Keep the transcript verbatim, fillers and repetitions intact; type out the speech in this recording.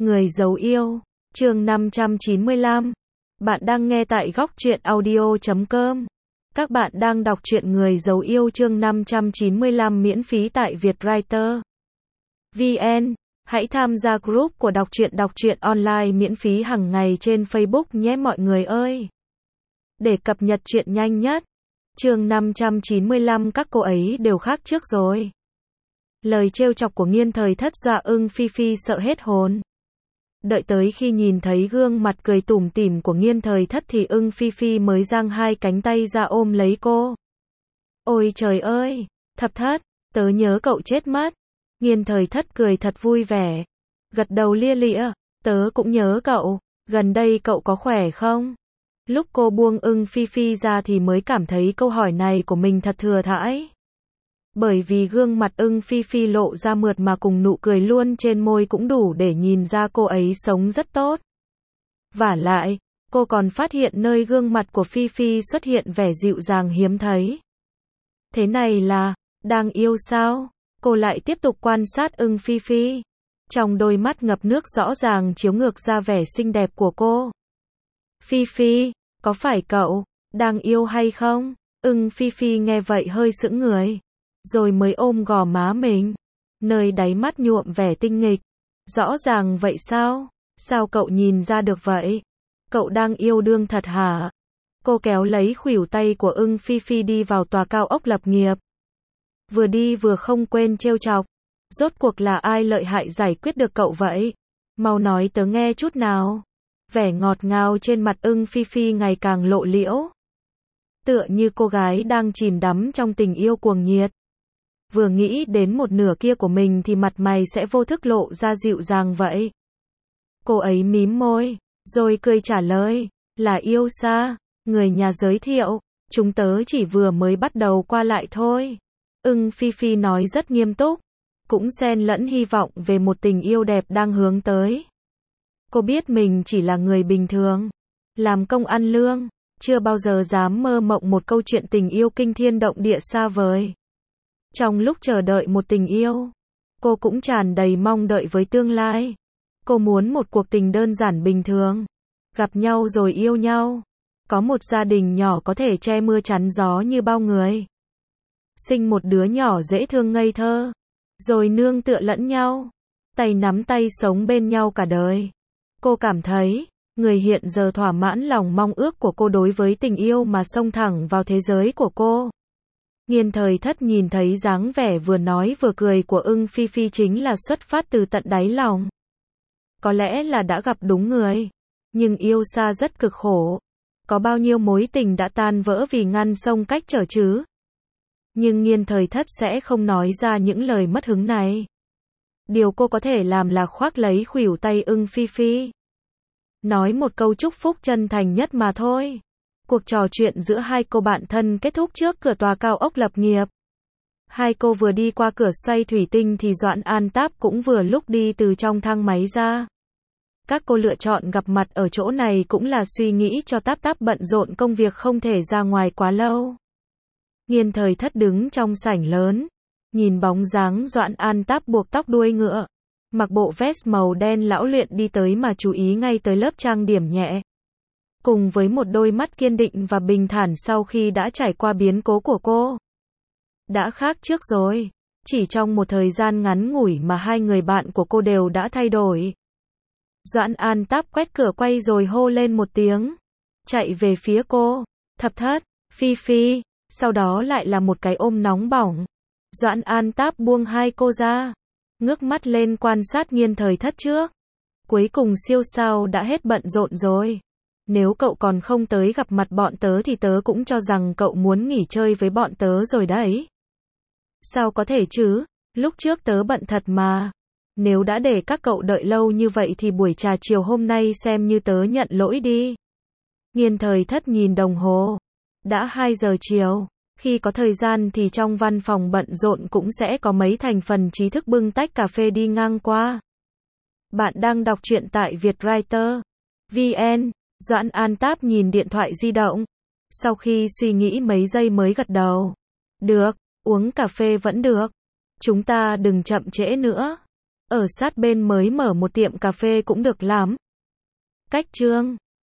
Người giấu yêu, chương năm trăm chín mươi lăm. Bạn đang nghe tại góc truyện audio chấm com. Các bạn đang đọc truyện Người giấu yêu chương năm trăm chín mươi lăm miễn phí tại Vietwriter vê en. Hãy tham gia group của đọc truyện đọc truyện online miễn phí hàng ngày trên Facebook nhé mọi người ơi. Để cập nhật truyện nhanh nhất. Chương năm trăm chín mươi lăm các cô ấy đều khác trước rồi. Lời trêu chọc của Nghiên Thời Thất dọa Ưng Phi Phi sợ hết hồn. Đợi tới khi nhìn thấy gương mặt cười tủm tỉm của Nghiên Thời Thất thì Ưng Phi Phi mới giang hai cánh tay ra ôm lấy cô. Ôi trời ơi, Thập Thất, tớ nhớ cậu chết mất. Nghiên Thời Thất cười thật vui vẻ, gật đầu lia lịa, tớ cũng nhớ cậu, gần đây cậu có khỏe không? Lúc cô buông Ưng Phi Phi ra thì mới cảm thấy câu hỏi này của mình thật thừa thãi. Bởi vì gương mặt Ưng Phi Phi lộ ra mượt mà cùng nụ cười luôn trên môi cũng đủ để nhìn ra cô ấy sống rất tốt. Vả lại, cô còn phát hiện nơi gương mặt của Phi Phi xuất hiện vẻ dịu dàng hiếm thấy. Thế này là, đang yêu sao? Cô lại tiếp tục quan sát Ưng Phi Phi. Trong đôi mắt ngập nước rõ ràng chiếu ngược ra vẻ xinh đẹp của cô. Phi Phi, có phải cậu đang yêu hay không? Ưng Phi Phi nghe vậy hơi sững người. Rồi mới ôm gò má mình. Nơi đáy mắt nhuộm vẻ tinh nghịch. Rõ ràng vậy sao? Sao cậu nhìn ra được vậy? Cậu đang yêu đương thật hả? Cô kéo lấy khuỷu tay của Ưng Phi Phi đi vào tòa cao ốc lập nghiệp. Vừa đi vừa không quên trêu chọc. Rốt cuộc là ai lợi hại giải quyết được cậu vậy? Mau nói tớ nghe chút nào. Vẻ ngọt ngào trên mặt Ưng Phi Phi ngày càng lộ liễu. Tựa như cô gái đang chìm đắm trong tình yêu cuồng nhiệt. Vừa nghĩ đến một nửa kia của mình thì mặt mày sẽ vô thức lộ ra dịu dàng vậy. Cô ấy mím môi, rồi cười trả lời, là yêu xa, người nhà giới thiệu, chúng tớ chỉ vừa mới bắt đầu qua lại thôi. Ưng Phi Phi nói rất nghiêm túc, cũng xen lẫn hy vọng về một tình yêu đẹp đang hướng tới. Cô biết mình chỉ là người bình thường, làm công ăn lương, chưa bao giờ dám mơ mộng một câu chuyện tình yêu kinh thiên động địa xa vời. Trong lúc chờ đợi một tình yêu, cô cũng tràn đầy mong đợi với tương lai. Cô muốn một cuộc tình đơn giản bình thường, gặp nhau rồi yêu nhau, có một gia đình nhỏ có thể che mưa chắn gió như bao người. Sinh một đứa nhỏ dễ thương ngây thơ, rồi nương tựa lẫn nhau, tay nắm tay sống bên nhau cả đời. Cô cảm thấy, người hiện giờ thỏa mãn lòng mong ước của cô đối với tình yêu mà xông thẳng vào thế giới của cô. Nghiên Thời Thất nhìn thấy dáng vẻ vừa nói vừa cười của Ưng Phi Phi chính là xuất phát từ tận đáy lòng. Có lẽ là đã gặp đúng người, nhưng yêu xa rất cực khổ. Có bao nhiêu mối tình đã tan vỡ vì ngăn sông cách trở chứ? Nhưng Nghiên Thời Thất sẽ không nói ra những lời mất hứng này. Điều cô có thể làm là khoác lấy khuỷu tay Ưng Phi Phi. Nói một câu chúc phúc chân thành nhất mà thôi. Cuộc trò chuyện giữa hai cô bạn thân kết thúc trước cửa tòa cao ốc lập nghiệp. Hai cô vừa đi qua cửa xoay thủy tinh thì Doãn An Táp cũng vừa lúc đi từ trong thang máy ra. Các cô lựa chọn gặp mặt ở chỗ này cũng là suy nghĩ cho Táp Táp bận rộn công việc không thể ra ngoài quá lâu. Nghiên Thời Thất đứng trong sảnh lớn, nhìn bóng dáng Doãn An Táp buộc tóc đuôi ngựa, mặc bộ vest màu đen lão luyện đi tới mà chú ý ngay tới lớp trang điểm nhẹ. Cùng với một đôi mắt kiên định và bình thản sau khi đã trải qua biến cố của cô. Đã khác trước rồi, chỉ trong một thời gian ngắn ngủi mà hai người bạn của cô đều đã thay đổi. Doãn An Táp quét cửa quay rồi hô lên một tiếng, chạy về phía cô, Thập Thất, Phi Phi, sau đó lại là một cái ôm nóng bỏng. Doãn An Táp buông hai cô ra, ngước mắt lên quan sát Nghiên Thời Thất trước. Cuối cùng siêu sao đã hết bận rộn rồi. Nếu cậu còn không tới gặp mặt bọn tớ thì tớ cũng cho rằng cậu muốn nghỉ chơi với bọn tớ rồi đấy. Sao có thể chứ, lúc trước tớ bận thật mà. Nếu đã để các cậu đợi lâu như vậy thì buổi trà chiều hôm nay xem như tớ nhận lỗi đi. Nghiên Thời Thất nhìn đồng hồ. Đã hai giờ chiều. Khi có thời gian thì trong văn phòng bận rộn cũng sẽ có mấy thành phần trí thức bưng tách cà phê đi ngang qua. Bạn đang đọc truyện tại Vietwriter vê en. Doãn An Táp nhìn điện thoại di động. Sau khi suy nghĩ mấy giây mới gật đầu. Được, uống cà phê vẫn được. Chúng ta đừng chậm trễ nữa. ở sát bên mới mở một tiệm cà phê cũng được lắm. Cách Trương